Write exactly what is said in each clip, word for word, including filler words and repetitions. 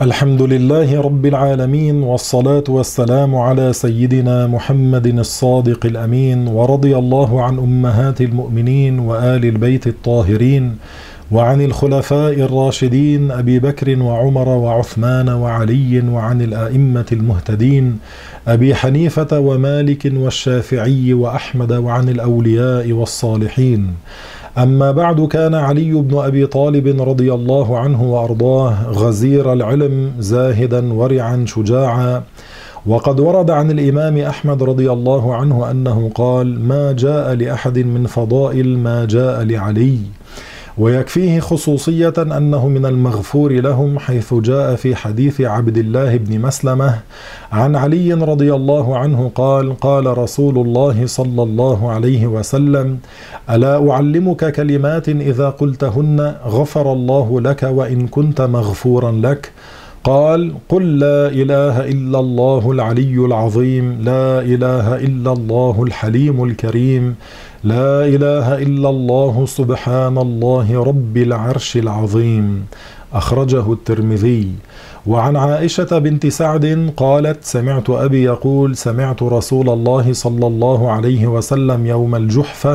الحمد لله رب العالمين، والصلاة والسلام على سيدنا محمد الصادق الأمين، ورضي الله عن أمهات المؤمنين وآل البيت الطاهرين، وعن الخلفاء الراشدين أبي بكر وعمر وعثمان وعلي، وعن الآئمة المهتدين أبي حنيفة ومالك والشافعي وأحمد، وعن الأولياء والصالحين. أما بعد، كان علي بن أبي طالب رضي الله عنه وأرضاه غزير العلم، زاهدا ورعا شجاعا. وقد ورد عن الإمام أحمد رضي الله عنه أنه قال: ما جاء لأحد من فضائل ما جاء لعلي. ويكفيه خصوصية أنه من المغفور لهم، حيث جاء في حديث عبد الله بن مسلمة عن علي رضي الله عنه قال: قال رسول الله صلى الله عليه وسلم: ألا أعلمك كلمات إذا قلتهن غفر الله لك وإن كنت مغفورا لك؟ قال: قل لا إله إلا الله العلي العظيم، لا إله إلا الله الحليم الكريم، لا إله إلا الله سبحان الله رب العرش العظيم. أخرجه الترمذي. وعن عائشة بنت سعد قالت: سمعت أبي يقول: سمعت رسول الله صلى الله عليه وسلم يوم الجحفة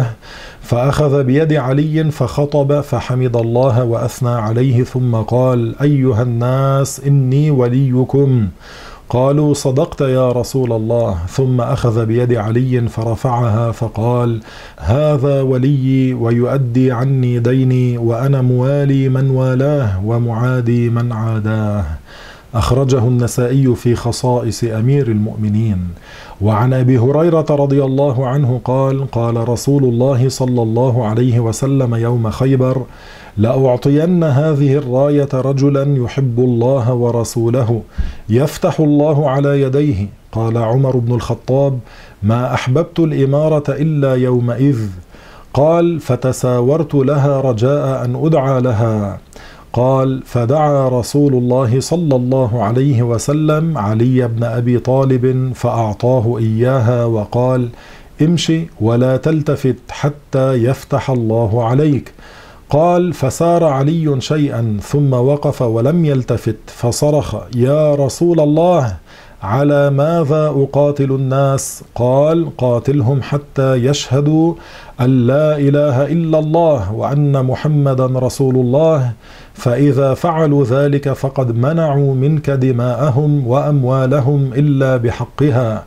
فأخذ بيد علي فخطب فحمد الله وأثنى عليه، ثم قال: أيها الناس، إني وليكم. قالوا: صدقت يا رسول الله. ثم أخذ بيد علي فرفعها فقال: هذا ولي ويؤدي عني ديني، وأنا موالي من والاه ومعادي من عاداه. أخرجه النسائي في خصائص أمير المؤمنين. وعن أبي هريرة رضي الله عنه قال: قال رسول الله صلى الله عليه وسلم يوم خيبر: لأعطين هذه الراية رجلا يحب الله ورسوله يفتح الله على يديه. قال عمر بن الخطاب: ما أحببت الإمارة إلا يومئذ. قال: فتساورت لها رجاء أن أدعى لها. قال: فدعا رسول الله صلى الله عليه وسلم علي بن أبي طالب فأعطاه إياها، وقال: امشي ولا تلتفت حتى يفتح الله عليك. قال: فسار علي شيئا ثم وقف ولم يلتفت، فصرخ: يا رسول الله، على ماذا أقاتل الناس؟ قال: قاتلهم حتى يشهدوا أن لا إله إلا الله وأن محمدا رسول الله، فإذا فعلوا ذلك فقد منعوا منك دماءهم وأموالهم إلا بحقها،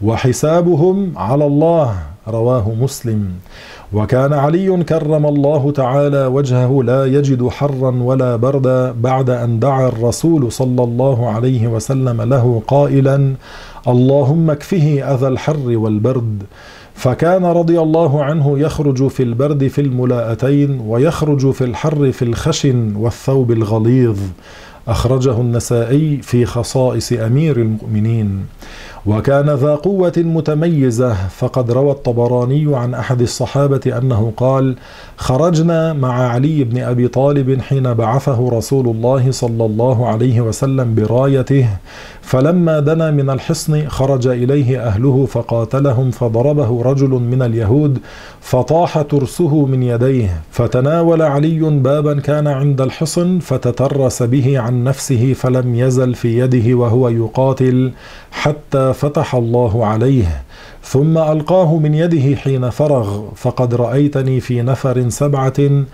وحسابهم على الله. رواه مسلم. وكان علي كرم الله تعالى وجهه لا يجد حرا ولا بردا بعد أن دعا الرسول صلى الله عليه وسلم له قائلا: اللهم اكفه أذى الحر والبرد. فكان رضي الله عنه يخرج في البرد في الملاءتين، ويخرج في الحر في الخشن والثوب الغليظ. أخرجه النسائي في خصائص أمير المؤمنين. وكان ذا قوة متميزة، فقد روى الطبراني عن أحد الصحابة أنه قال: خرجنا مع علي بن أبي طالب حين بعثه رسول الله صلى الله عليه وسلم برايته، فلما دنا من الحصن خرج إليه أهله فقاتلهم، فضربه رجل من اليهود فطاح ترسه من يديه، فتناول علي بابا كان عند الحصن فتترس به عن نفسه، فلم يزل في يده وهو يقاتل حتى فتح الله عليه، ثم ألقاه من يده حين فرغ. فقد رأيتني في نفر سبعة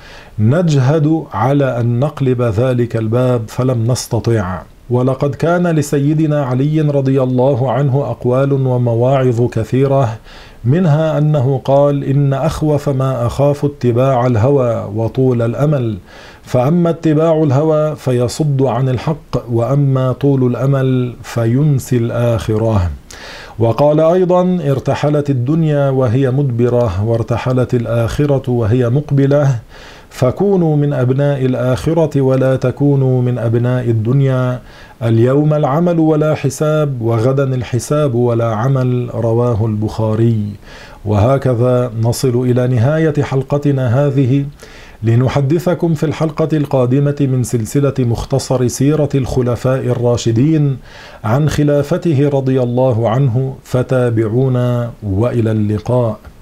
نجهد على أن نقلب ذلك الباب فلم نستطع. ولقد كان لسيدنا علي رضي الله عنه أقوال ومواعظ كثيرة، منها أنه قال: إن أخوف ما أخاف اتباع الهوى وطول الأمل، فأما اتباع الهوى فيصد عن الحق، وأما طول الأمل فينسي الآخرة. وقال أيضا: ارتحلت الدنيا وهي مدبرة، وارتحلت الآخرة وهي مقبلة، فكونوا من أبناء الآخرة ولا تكونوا من أبناء الدنيا. اليوم العمل ولا حساب، وغدا الحساب ولا عمل. رواه البخاري. وهكذا نصل إلى نهاية حلقتنا هذه، لنحدثكم في الحلقة القادمة من سلسلة مختصر سيرة الخلفاء الراشدين عن خلافته رضي الله عنه، فتابعونا وإلى اللقاء.